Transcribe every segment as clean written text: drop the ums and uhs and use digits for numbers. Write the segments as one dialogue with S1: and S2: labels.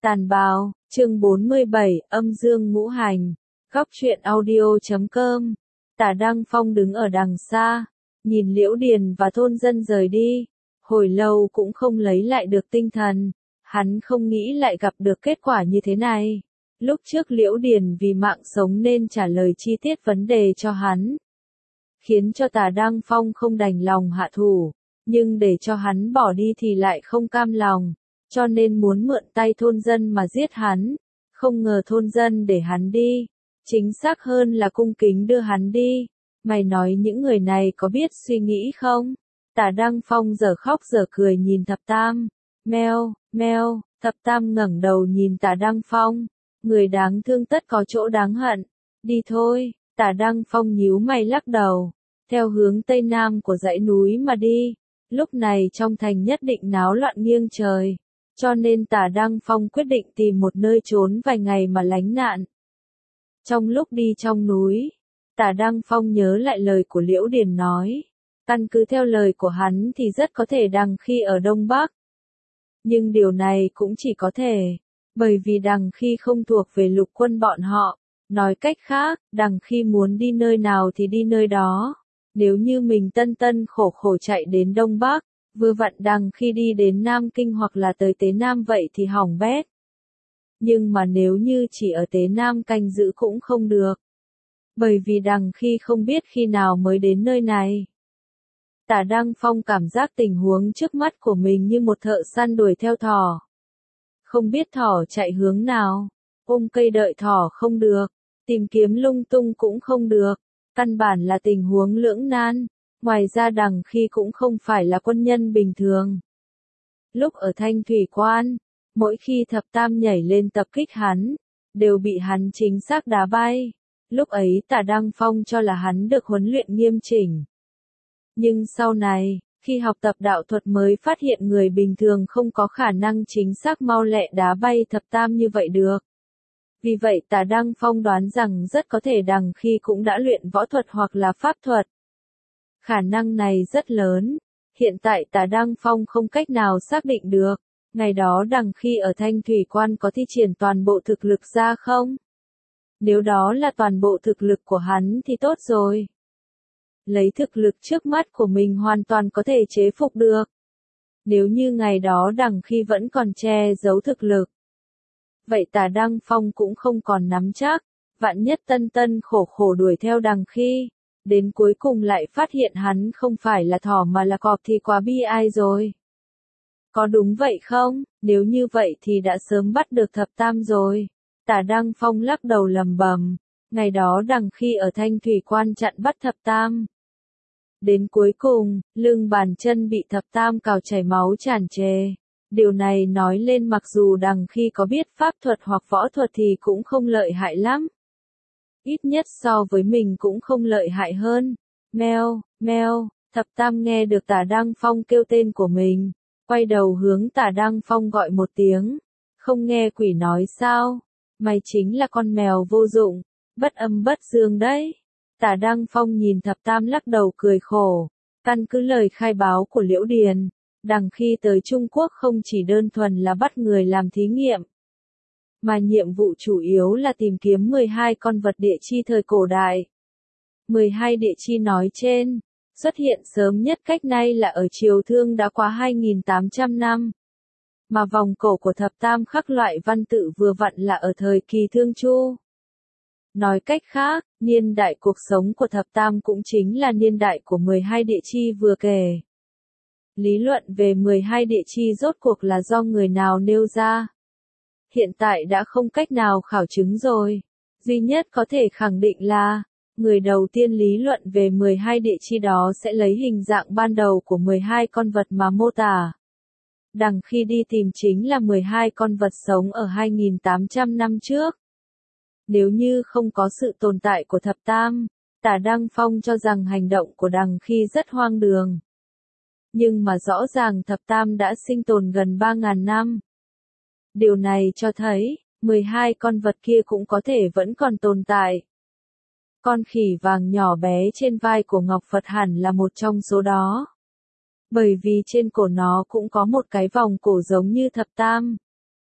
S1: Tàn bào, chương 47, âm dương ngũ hành. Góc truyện audio.com. Tả Đăng Phong đứng ở đằng xa, nhìn Liễu Điền và thôn dân rời đi, hồi lâu cũng không lấy lại được tinh thần. Hắn không nghĩ lại gặp được kết quả như thế này. Lúc trước Liễu Điền vì mạng sống nên trả lời chi tiết vấn đề cho hắn, khiến cho Tả Đăng Phong không đành lòng hạ thủ, nhưng để cho hắn bỏ đi thì lại không cam lòng, cho nên muốn mượn tay thôn dân mà giết hắn. Không ngờ thôn dân để hắn đi, chính xác hơn là cung kính đưa hắn đi. Mày nói những người này có biết suy nghĩ không? Tả Đăng Phong giờ khóc giờ cười nhìn Thập Tam. Meo, meo, Thập Tam ngẩng đầu nhìn Tả Đăng Phong. Người đáng thương tất có chỗ đáng hận. Đi thôi. Tả Đăng Phong nhíu mày lắc đầu, theo hướng tây nam của dãy núi mà đi. Lúc này trong thành nhất định náo loạn nghiêng trời, cho nên Tả Đăng Phong quyết định tìm một nơi trốn vài ngày mà lánh nạn. Trong lúc đi trong núi, Tả Đăng Phong nhớ lại lời của Liễu Điền nói. Căn cứ theo lời của hắn thì rất có thể Đằng Khi ở Đông Bắc. Nhưng điều này cũng chỉ có thể, bởi vì Đằng Khi không thuộc về lục quân bọn họ. Nói cách khác, Đằng Khi muốn đi nơi nào thì đi nơi đó. Nếu như mình tân khổ khổ chạy đến Đông Bắc, vừa vặn Đằng Khi đi đến Nam Kinh hoặc là tới Tế Nam vậy thì hỏng bét. Nhưng mà nếu như chỉ ở Tế Nam canh giữ cũng không được. Bởi vì Đằng Khi không biết khi nào mới đến nơi này. Tả Đăng Phong cảm giác tình huống trước mắt của mình như một thợ săn đuổi theo thỏ. Không biết thỏ chạy hướng nào, ôm cây đợi thỏ không được, tìm kiếm lung tung cũng không được, căn bản là tình huống lưỡng nan. Ngoài ra Đằng Khi cũng không phải là quân nhân bình thường. Lúc ở Thanh Thủy Quan, mỗi khi Thập Tam nhảy lên tập kích hắn, đều bị hắn chính xác đá bay. Lúc ấy Tả Đăng Phong cho là hắn được huấn luyện nghiêm chỉnh. Nhưng sau này, khi học tập đạo thuật mới phát hiện người bình thường không có khả năng chính xác mau lẹ đá bay Thập Tam như vậy được. Vì vậy Tả Đăng Phong đoán rằng rất có thể Đằng Khi cũng đã luyện võ thuật hoặc là pháp thuật. Khả năng này rất lớn. Hiện tại Tả Đăng Phong không cách nào xác định được, ngày đó Đằng Khi ở Thanh Thủy Quan có thi triển toàn bộ thực lực ra không? Nếu đó là toàn bộ thực lực của hắn thì tốt rồi. Lấy thực lực trước mắt của mình hoàn toàn có thể chế phục được. Nếu như ngày đó Đằng Khi vẫn còn che giấu thực lực, vậy Tả Đăng Phong cũng không còn nắm chắc. Vạn nhất tân khổ khổ đuổi theo Đằng Khi, đến cuối cùng lại phát hiện hắn không phải là thỏ mà là cọp thì quá bi ai rồi. Có đúng vậy không? Nếu như vậy thì đã sớm bắt được Thập Tam rồi. Tả Đăng Phong lắc đầu lầm bầm. Ngày đó Đằng Khi ở Thanh Thủy Quan chặn bắt Thập Tam. Đến cuối cùng, lưng bàn chân bị Thập Tam cào chảy máu tràn trề. Điều này nói lên mặc dù Đằng Khi có biết pháp thuật hoặc võ thuật thì cũng không lợi hại lắm. Ít nhất so với mình cũng không lợi hại hơn. Meo, meo, Thập Tam nghe được Tả Đăng Phong kêu tên của mình, quay đầu hướng Tả Đăng Phong gọi một tiếng. Không nghe quỷ nói sao? Mày chính là con mèo vô dụng, bất âm bất dương đấy. Tả Đăng Phong nhìn Thập Tam lắc đầu cười khổ. Căn cứ lời khai báo của Liễu Điền, Đằng Khi tới Trung Quốc không chỉ đơn thuần là bắt người làm thí nghiệm, mà nhiệm vụ chủ yếu là tìm kiếm 12 con vật địa chi thời cổ đại. 12 địa chi nói trên, xuất hiện sớm nhất cách nay là ở Triều Thương đã quá 2.800 năm. Mà vòng cổ của Thập Tam khắc loại văn tự vừa vặn là ở thời kỳ Thương Chu. Nói cách khác, niên đại cuộc sống của Thập Tam cũng chính là niên đại của 12 địa chi vừa kể. Lý luận về 12 địa chi rốt cuộc là do người nào nêu ra? Hiện tại đã không cách nào khảo chứng rồi. Duy nhất có thể khẳng định là, người đầu tiên lý luận về 12 địa chi đó sẽ lấy hình dạng ban đầu của 12 con vật mà mô tả. Đằng Khi đi tìm chính là 12 con vật sống ở 2.800 năm trước. Nếu như không có sự tồn tại của Thập Tam, Tả Đăng Phong cho rằng hành động của Đằng Khi rất hoang đường. Nhưng mà rõ ràng Thập Tam đã sinh tồn gần 3.000 năm. Điều này cho thấy, 12 con vật kia cũng có thể vẫn còn tồn tại. Con khỉ vàng nhỏ bé trên vai của Ngọc Phật hẳn là một trong số đó. Bởi vì trên cổ nó cũng có một cái vòng cổ giống như Thập Tam.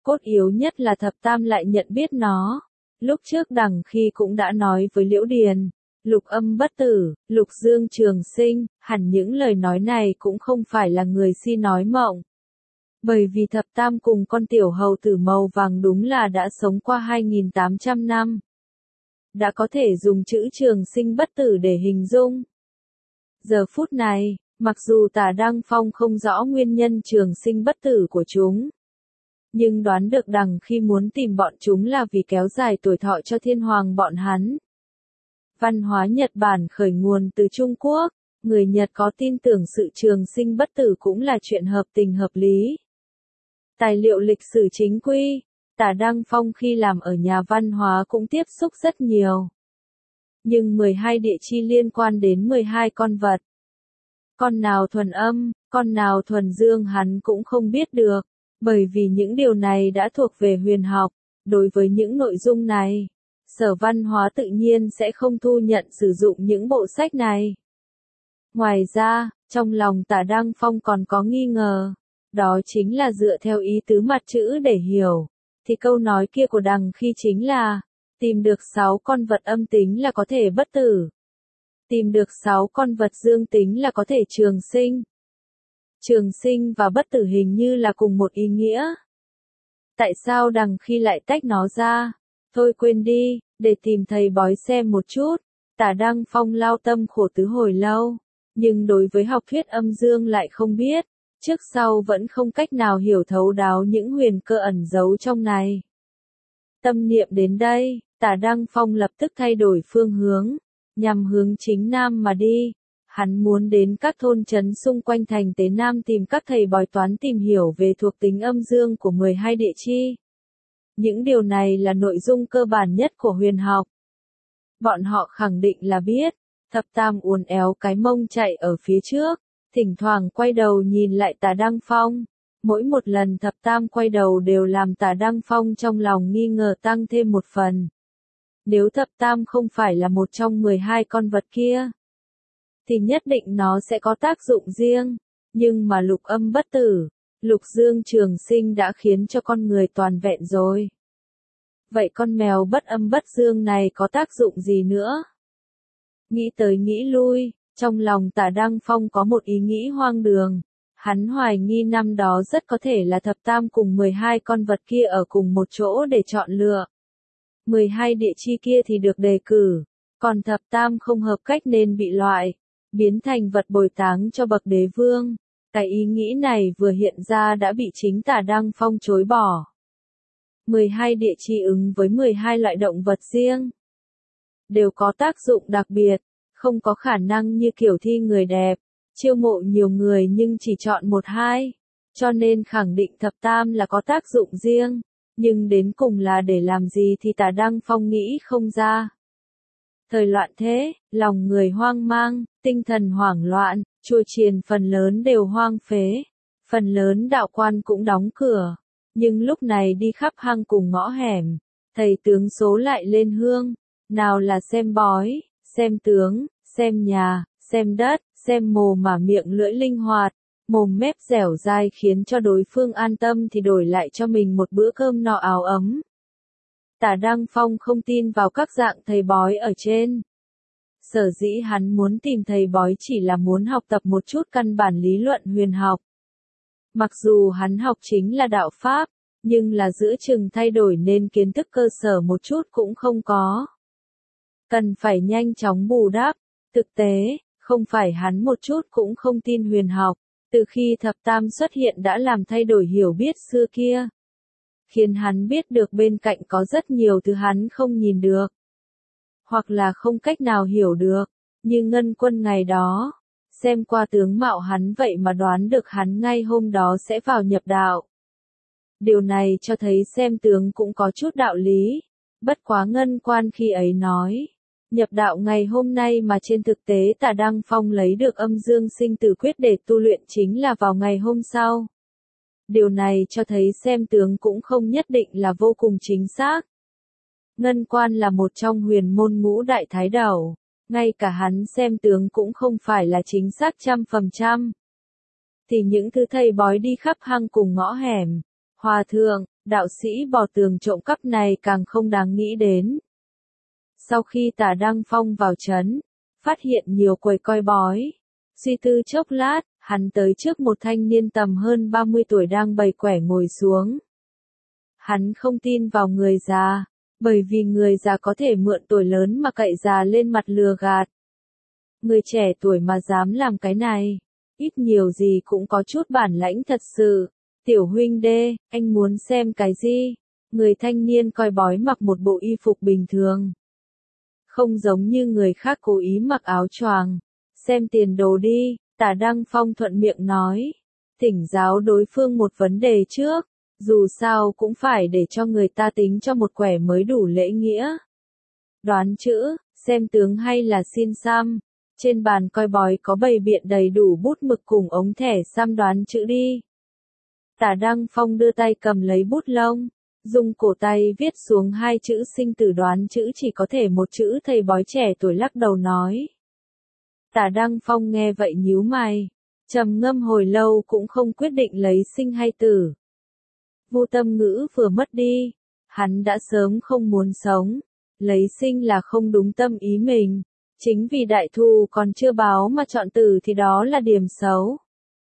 S1: Cốt yếu nhất là thập tam lại nhận biết nó. Lúc trước đằng khi cũng đã nói với Liễu Điền, Lục Âm bất tử, Lục Dương trường sinh, hẳn những lời nói này cũng không phải là người si nói mộng. Bởi vì thập tam cùng con tiểu hầu tử màu vàng đúng là đã sống qua 2.800 năm. Đã có thể dùng chữ trường sinh bất tử để hình dung. Giờ phút này, mặc dù Tả Đăng Phong không rõ nguyên nhân trường sinh bất tử của chúng, nhưng đoán được đằng khi muốn tìm bọn chúng là vì kéo dài tuổi thọ cho thiên hoàng bọn hắn. Văn hóa Nhật Bản khởi nguồn từ Trung Quốc, người Nhật có tin tưởng sự trường sinh bất tử cũng là chuyện hợp tình hợp lý. Tài liệu lịch sử chính quy, Tả Đăng Phong khi làm ở nhà văn hóa cũng tiếp xúc rất nhiều. Nhưng 12 địa chi liên quan đến 12 con vật. Con nào thuần âm, con nào thuần dương hắn cũng không biết được, bởi vì những điều này đã thuộc về huyền học. Đối với những nội dung này, Sở Văn hóa tự nhiên sẽ không thu nhận sử dụng những bộ sách này. Ngoài ra, trong lòng Tả Đăng Phong còn có nghi ngờ, đó chính là dựa theo ý tứ mặt chữ để hiểu, thì câu nói kia của đằng khi chính là, tìm được 6 con vật âm tính là có thể bất tử. Tìm được 6 con vật dương tính là có thể trường sinh. Trường sinh và bất tử hình như là cùng một ý nghĩa. Tại sao đằng khi lại tách nó ra? Thôi quên đi, để tìm thầy bói xem một chút. Tả Đăng Phong lao tâm khổ tứ hồi lâu, nhưng đối với học thuyết âm dương lại không biết, trước sau vẫn không cách nào hiểu thấu đáo những huyền cơ ẩn giấu trong này. Tâm niệm đến đây, Tả Đăng Phong lập tức thay đổi phương hướng, nhằm hướng chính nam mà đi. Hắn muốn đến các thôn trấn xung quanh thành Tế Nam tìm các thầy bói toán tìm hiểu về thuộc tính âm dương của 12 địa chi. Những điều này là nội dung cơ bản nhất của huyền học. Bọn họ khẳng định là biết, thập tam uốn éo cái mông chạy ở phía trước, thỉnh thoảng quay đầu nhìn lại Tả Đăng Phong. Mỗi một lần thập tam quay đầu đều làm Tả Đăng Phong trong lòng nghi ngờ tăng thêm một phần. Nếu thập tam không phải là một trong 12 con vật kia, thì nhất định nó sẽ có tác dụng riêng. Nhưng mà Lục Âm bất tử, Lục Dương trường sinh đã khiến cho con người toàn vẹn rồi. Vậy con mèo bất âm bất dương này có tác dụng gì nữa? Nghĩ tới nghĩ lui, trong lòng Tả Đăng Phong có một ý nghĩ hoang đường. Hắn hoài nghi năm đó rất có thể là thập tam cùng 12 con vật kia ở cùng một chỗ để chọn lựa. 12 địa chi kia thì được đề cử, còn thập tam không hợp cách nên bị loại, biến thành vật bồi táng cho bậc đế vương. Cái ý nghĩ này vừa hiện ra đã bị chính Tả Đăng Phong chối bỏ. 12 địa chi ứng với 12 loại động vật riêng, đều có tác dụng đặc biệt, không có khả năng như kiểu thi người đẹp, chiêu mộ nhiều người nhưng chỉ chọn 1-2, cho nên khẳng định thập tam là có tác dụng riêng, nhưng đến cùng là để làm gì thì Tả Đăng Phong nghĩ không ra. Thời loạn thế, lòng người hoang mang, tinh thần hoảng loạn, chùa chiền phần lớn đều hoang phế, phần lớn đạo quan cũng đóng cửa, nhưng lúc này đi khắp hang cùng ngõ hẻm, thầy tướng số lại lên hương, nào là xem bói, xem tướng, xem nhà, xem đất, xem mồm mà miệng lưỡi linh hoạt, mồm mép dẻo dai khiến cho đối phương an tâm thì đổi lại cho mình một bữa cơm no áo ấm. Tả Đăng Phong không tin vào các dạng thầy bói ở trên. Sở dĩ hắn muốn tìm thầy bói chỉ là muốn học tập một chút căn bản lý luận huyền học. Mặc dù hắn học chính là đạo Pháp, nhưng là giữa chừng thay đổi nên kiến thức cơ sở một chút cũng không có. Cần phải nhanh chóng bù đắp. Thực tế, không phải hắn một chút cũng không tin huyền học, từ khi thập tam xuất hiện đã làm thay đổi hiểu biết xưa kia. Khiến hắn biết được bên cạnh có rất nhiều thứ hắn không nhìn được. Hoặc là không cách nào hiểu được, như Ngân Quân ngày đó. Xem qua tướng mạo hắn vậy mà đoán được hắn ngay hôm đó sẽ vào nhập đạo. Điều này cho thấy xem tướng cũng có chút đạo lý. Bất quá Ngân Quan khi ấy nói, nhập đạo ngày hôm nay mà trên thực tế Tả Đăng Phong lấy được âm dương sinh tử quyết để tu luyện chính là vào ngày hôm sau. Điều này cho thấy xem tướng cũng không nhất định là vô cùng chính xác. Ngân Quan là một trong huyền môn ngũ đại thái đầu, ngay cả hắn xem tướng cũng không phải là chính xác 100%. Thì những thứ thầy bói đi khắp hang cùng ngõ hẻm, Hòa thượng, đạo sĩ bỏ tường trộm cắp này càng không đáng nghĩ đến. Sau khi Tả Đăng Phong vào trấn, phát hiện nhiều quầy coi bói. Suy tư chốc lát, hắn tới trước một thanh niên tầm hơn 30 tuổi đang bày quẻ ngồi xuống. Hắn không tin vào người già, bởi vì người già có thể mượn tuổi lớn mà cậy già lên mặt lừa gạt. Người trẻ tuổi mà dám làm cái này, ít nhiều gì cũng có chút bản lãnh thật sự. Tiểu huynh đê, anh muốn xem cái gì? Người thanh niên coi bói mặc một bộ y phục bình thường. Không giống như người khác cố ý mặc áo choàng. Xem tiền đồ đi, Tả Đăng Phong thuận miệng nói. Thỉnh giáo đối phương một vấn đề trước, dù sao cũng phải để cho người ta tính cho một quẻ mới đủ lễ nghĩa. Đoán chữ, xem tướng hay là xin xăm. Trên bàn coi bói có bày biện đầy đủ bút mực cùng ống thẻ xăm, đoán chữ đi. Tả Đăng Phong đưa tay cầm lấy bút lông, dùng cổ tay viết xuống hai chữ sinh tử, đoán chữ chỉ có thể một chữ. Thầy bói trẻ tuổi lắc đầu nói. Tả Đăng Phong nghe vậy nhíu mày, trầm ngâm hồi lâu cũng không quyết định lấy sinh hay tử. Vô Tâm Ngữ vừa mất đi, hắn đã sớm không muốn sống, lấy sinh là không đúng tâm ý mình, chính vì đại thù còn chưa báo mà chọn tử thì đó là điểm xấu.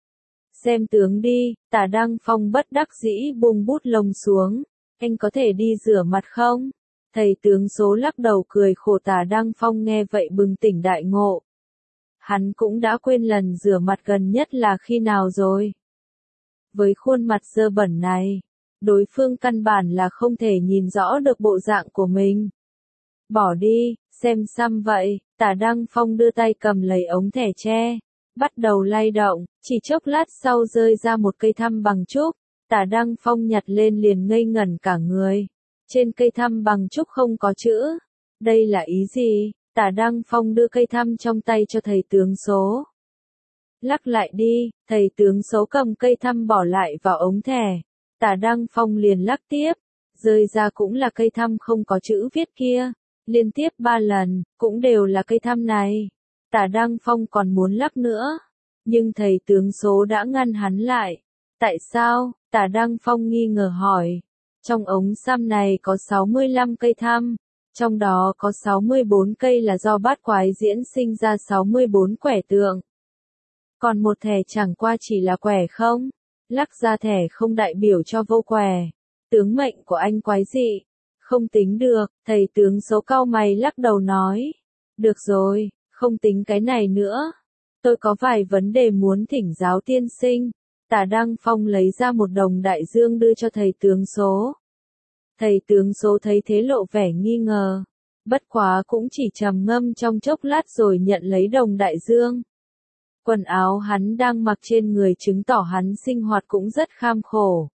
S1: Xem tướng đi, Tả Đăng Phong bất đắc dĩ buông bút lông xuống, anh có thể đi rửa mặt không? Thầy tướng số lắc đầu cười khổ. Tả Đăng Phong nghe vậy bừng tỉnh đại ngộ. Hắn cũng đã quên lần rửa mặt gần nhất là khi nào rồi. Với khuôn mặt dơ bẩn này, đối phương căn bản là không thể nhìn rõ được bộ dạng của mình. Bỏ đi, xem xăm vậy. Tả Đăng Phong đưa tay cầm lấy ống thẻ tre, bắt đầu lay động, chỉ chốc lát sau rơi ra một cây thăm bằng trúc. Tả Đăng Phong nhặt lên liền ngây ngẩn cả người. Trên cây thăm bằng trúc không có chữ. Đây là ý gì? Tả Đăng Phong đưa cây thăm trong tay cho thầy tướng số. Lắc lại đi, thầy tướng số cầm cây thăm bỏ lại vào ống thẻ. Tả Đăng Phong liền lắc tiếp, rơi ra cũng là cây thăm không có chữ viết kia. Liên tiếp 3 lần, cũng đều là cây thăm này. Tả Đăng Phong còn muốn lắc nữa, nhưng thầy tướng số đã ngăn hắn lại. Tại sao? Tả Đăng Phong nghi ngờ hỏi. Trong ống xăm này có 65 cây thăm, trong đó có 64 cây là do bát quái diễn sinh ra 64 quẻ tượng. Còn một thẻ chẳng qua chỉ là quẻ không. Lắc ra thẻ không đại biểu cho vô quẻ. Tướng mệnh của anh quái dị. Không tính được, thầy tướng số cau mày lắc đầu nói. Được rồi, không tính cái này nữa. Tôi có vài vấn đề muốn thỉnh giáo tiên sinh. Tả Đăng Phong lấy ra một đồng đại dương đưa cho thầy tướng số. Thầy tướng số thấy thế lộ vẻ nghi ngờ. Bất quá cũng chỉ trầm ngâm trong chốc lát rồi nhận lấy đồng đại dương. Quần áo hắn đang mặc trên người chứng tỏ hắn sinh hoạt cũng rất kham khổ.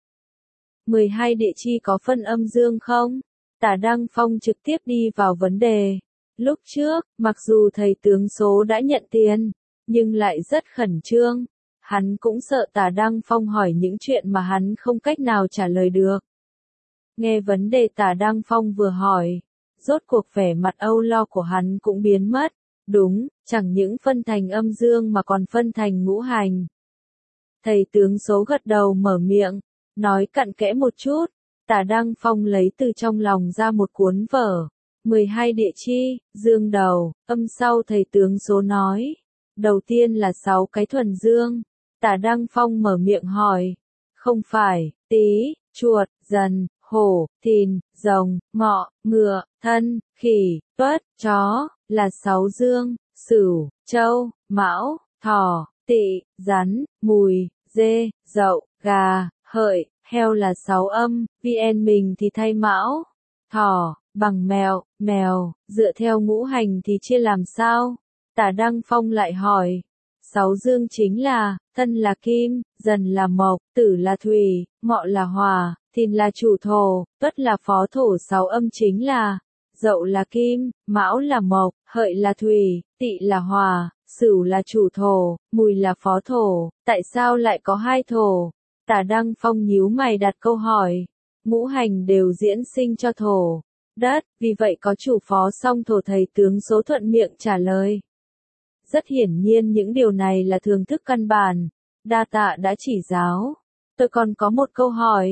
S1: 12 địa chi có phân âm dương không? Tả Đăng Phong trực tiếp đi vào vấn đề. Lúc trước, mặc dù thầy tướng số đã nhận tiền, nhưng lại rất khẩn trương. Hắn cũng sợ Tả Đăng Phong hỏi những chuyện mà hắn không cách nào trả lời được. Nghe vấn đề Tả Đăng Phong vừa hỏi, rốt cuộc vẻ mặt âu lo của hắn cũng biến mất. Đúng, chẳng những phân thành âm dương mà còn phân thành ngũ hành. Thầy tướng số gật đầu mở miệng, nói cặn kẽ một chút. Tả Đăng Phong lấy từ trong lòng ra một cuốn vở. 12 địa chi, dương đầu, âm sau. Thầy tướng số nói. Đầu tiên là 6 cái thuần dương. Tả Đăng Phong mở miệng hỏi. Không phải, Tý, Chuột, Dần, Hổ, Thìn, Rồng, Ngọ, Ngựa, Thân, Khỉ, Tuất, Chó, là 6 dương. Sửu, Trâu, Mão, Thỏ, Tỵ, Rắn, Mùi, Dê, Dậu, Gà, Hợi, Heo là 6 âm. VN mình thì thay Mão, Thỏ, bằng Mèo, Mèo. Dựa theo ngũ hành thì chia làm sao? Tả Đăng Phong lại hỏi. 6 dương chính là, Thân là kim, Dần là mộc, Tử là thủy, Ngọ là hỏa, Thìn là chủ thổ, Tuất là phó thổ. 6 âm chính là, Dậu là kim, Mão là mộc, Hợi là thủy, Tỵ là hỏa, Sửu là chủ thổ, Mùi là phó thổ. Tại sao lại có 2 thổ? Tả Đăng Phong nhíu mày đặt câu hỏi. Ngũ hành đều diễn sinh cho thổ, đất, vì vậy có chủ phó song thổ. Thầy tướng số thuận miệng trả lời. Rất hiển nhiên những điều này là thường thức căn bản. Đa tạ đã chỉ giáo. Tôi còn có một câu hỏi.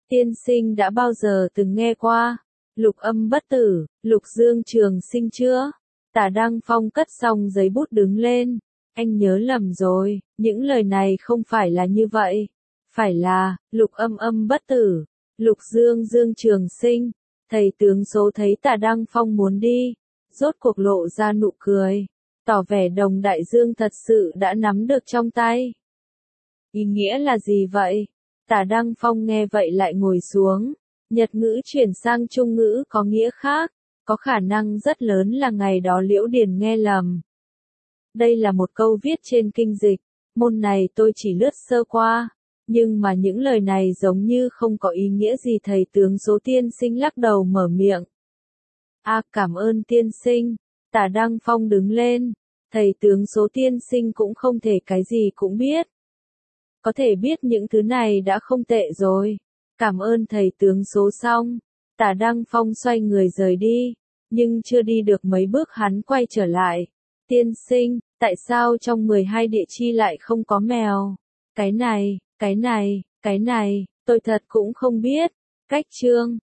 S1: Tiên sinh đã bao giờ từng nghe qua lục âm bất tử, lục dương trường sinh chưa? Tả Đăng Phong cất xong giấy bút đứng lên. Anh nhớ lầm rồi, những lời này không phải là như vậy. Phải là, lục âm âm bất tử, lục dương dương trường sinh. Thầy tướng số thấy Tả Đăng Phong muốn đi, rốt cuộc lộ ra nụ cười, tỏ vẻ Đồng Đại Dương thật sự đã nắm được trong tay. Ý nghĩa là gì vậy? Tả Đăng Phong nghe vậy lại ngồi xuống. Nhật ngữ chuyển sang Trung ngữ có nghĩa khác, có khả năng rất lớn là ngày đó Liễu Điền nghe lầm. Đây là một câu viết trên kinh dịch, môn này tôi chỉ lướt sơ qua, nhưng mà những lời này giống như không có ý nghĩa gì. Thầy tướng số tiên sinh lắc đầu mở miệng. Cảm ơn tiên sinh. Tả Đăng Phong đứng lên. Thầy tướng số tiên sinh cũng không thể cái gì cũng biết. Có thể biết những thứ này đã không tệ rồi. Cảm ơn thầy tướng số xong. Tả Đăng Phong xoay người rời đi, nhưng chưa đi được mấy bước hắn quay trở lại. Tiên sinh, tại sao trong 12 địa chi lại không có mèo? Cái này, tôi thật cũng không biết. Cách chương